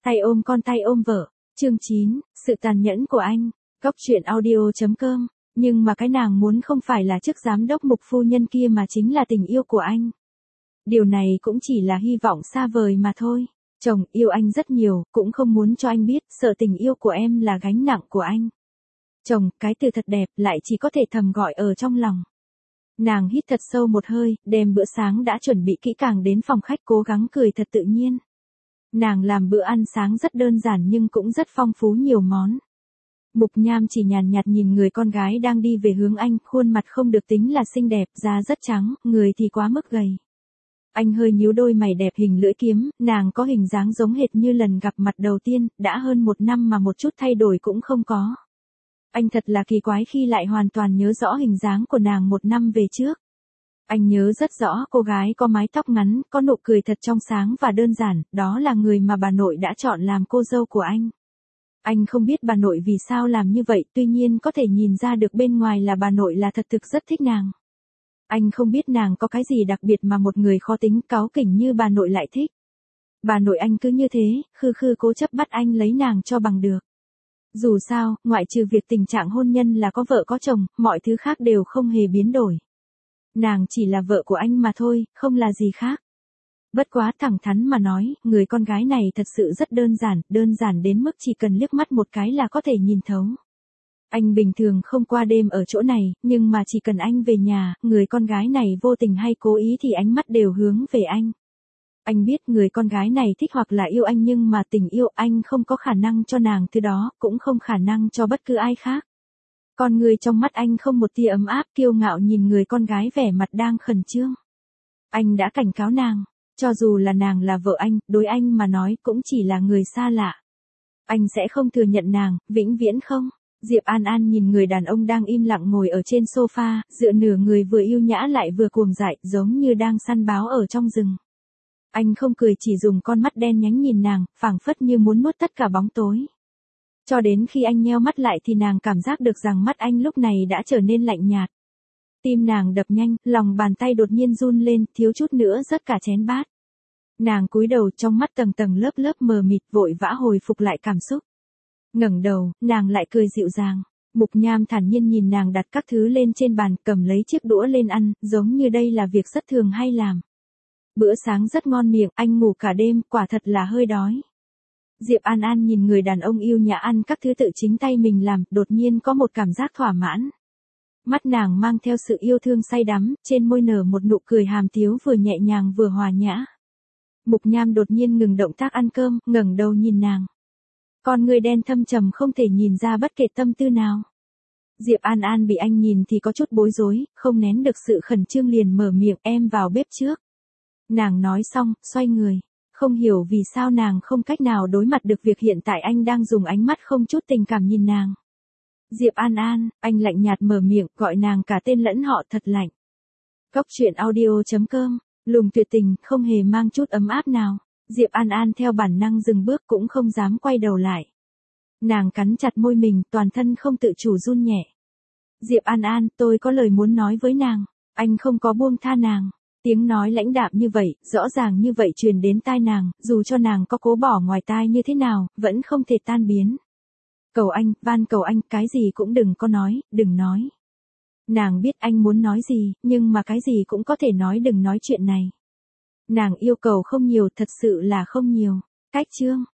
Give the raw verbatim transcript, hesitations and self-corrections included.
Tay ôm con tay ôm vợ. Chương chín, sự tàn nhẫn của anh. Cóc truyện audio chấm com. Nhưng mà cái nàng muốn không phải là chức giám đốc Mục phu nhân kia mà chính là tình yêu của anh. Điều này cũng chỉ là hy vọng xa vời mà thôi. Chồng yêu anh rất nhiều, cũng không muốn cho anh biết, sợ tình yêu của em là gánh nặng của anh. Chồng, cái từ thật đẹp, lại chỉ có thể thầm gọi ở trong lòng. Nàng hít thật sâu một hơi, đem bữa sáng đã chuẩn bị kỹ càng đến phòng khách, cố gắng cười thật tự nhiên. Nàng làm bữa ăn sáng rất đơn giản nhưng cũng rất phong phú nhiều món. Mục Nham chỉ nhàn nhạt nhìn người con gái đang đi về hướng anh, khuôn mặt không được tính là xinh đẹp, da rất trắng, người thì quá mức gầy. Anh hơi nhíu đôi mày đẹp hình lưỡi kiếm, nàng có hình dáng giống hệt như lần gặp mặt đầu tiên, đã hơn một năm mà một chút thay đổi cũng không có. Anh thật là kỳ quái khi lại hoàn toàn nhớ rõ hình dáng của nàng một năm về trước. Anh nhớ rất rõ cô gái có mái tóc ngắn, có nụ cười thật trong sáng và đơn giản, đó là người mà bà nội đã chọn làm cô dâu của anh. Anh không biết bà nội vì sao làm như vậy, tuy nhiên có thể nhìn ra được bên ngoài là bà nội là thật thực rất thích nàng. Anh không biết nàng có cái gì đặc biệt mà một người khó tính, cáu kỉnh như bà nội lại thích. Bà nội anh cứ như thế, khư khư cố chấp bắt anh lấy nàng cho bằng được. Dù sao, ngoại trừ việc tình trạng hôn nhân là có vợ có chồng, mọi thứ khác đều không hề biến đổi. Nàng chỉ là vợ của anh mà thôi, không là gì khác. Bất quá thẳng thắn mà nói, người con gái này thật sự rất đơn giản, đơn giản đến mức chỉ cần liếc mắt một cái là có thể nhìn thấu. Anh bình thường không qua đêm ở chỗ này, nhưng mà chỉ cần anh về nhà, người con gái này vô tình hay cố ý thì ánh mắt đều hướng về anh. Anh biết người con gái này thích hoặc là yêu anh nhưng mà tình yêu anh không có khả năng cho nàng thứ đó, cũng không khả năng cho bất cứ ai khác. Con người trong mắt anh không một tia ấm áp, kiêu ngạo nhìn người con gái vẻ mặt đang khẩn trương. Anh đã cảnh cáo nàng, cho dù là nàng là vợ anh, đối anh mà nói cũng chỉ là người xa lạ. Anh sẽ không thừa nhận nàng, vĩnh viễn không. Diệp An An nhìn người đàn ông đang im lặng ngồi ở trên sofa, dựa nửa người vừa yêu nhã lại vừa cuồng dại, giống như đang săn báo ở trong rừng. Anh không cười, chỉ dùng con mắt đen nhánh nhìn nàng, phảng phất như muốn nuốt tất cả bóng tối. Cho đến khi anh nheo mắt lại thì nàng cảm giác được rằng mắt anh lúc này đã trở nên lạnh nhạt. Tim nàng đập nhanh, lòng bàn tay đột nhiên run lên, thiếu chút nữa rớt cả chén bát. Nàng cúi đầu, trong mắt tầng tầng lớp lớp mờ mịt, vội vã hồi phục lại cảm xúc. Ngẩng đầu, nàng lại cười dịu dàng. Mục Nham thản nhiên nhìn nàng đặt các thứ lên trên bàn, cầm lấy chiếc đũa lên ăn, giống như đây là việc rất thường hay làm. Bữa sáng rất ngon miệng, anh ngủ cả đêm, quả thật là hơi đói. Diệp An An nhìn người đàn ông yêu nhã ăn các thứ tự chính tay mình làm, đột nhiên có một cảm giác thỏa mãn. Mắt nàng mang theo sự yêu thương say đắm, trên môi nở một nụ cười hàm tiếu vừa nhẹ nhàng vừa hòa nhã. Mục Nham đột nhiên ngừng động tác ăn cơm, ngẩng đầu nhìn nàng. Con người đen thâm trầm không thể nhìn ra bất kể tâm tư nào. Diệp An An bị anh nhìn thì có chút bối rối, không nén được sự khẩn trương liền mở miệng, em vào bếp trước. Nàng nói xong, xoay người. Không hiểu vì sao nàng không cách nào đối mặt được việc hiện tại anh đang dùng ánh mắt không chút tình cảm nhìn nàng. Diệp An An, anh lạnh nhạt mở miệng, gọi nàng cả tên lẫn họ thật lạnh. Cóc truyện audio chấm com, lùng tuyệt tình, không hề mang chút ấm áp nào. Diệp An An theo bản năng dừng bước, cũng không dám quay đầu lại. Nàng cắn chặt môi mình, toàn thân không tự chủ run nhẹ. Diệp An An, tôi có lời muốn nói với nàng. Anh không có buông tha nàng. Tiếng nói lãnh đạm như vậy, rõ ràng như vậy truyền đến tai nàng, dù cho nàng có cố bỏ ngoài tai như thế nào, vẫn không thể tan biến. Cầu anh, van cầu anh, cái gì cũng đừng có nói, đừng nói. Nàng biết anh muốn nói gì, nhưng mà cái gì cũng có thể nói, đừng nói chuyện này. Nàng yêu cầu không nhiều, thật sự là không nhiều. Cách chương.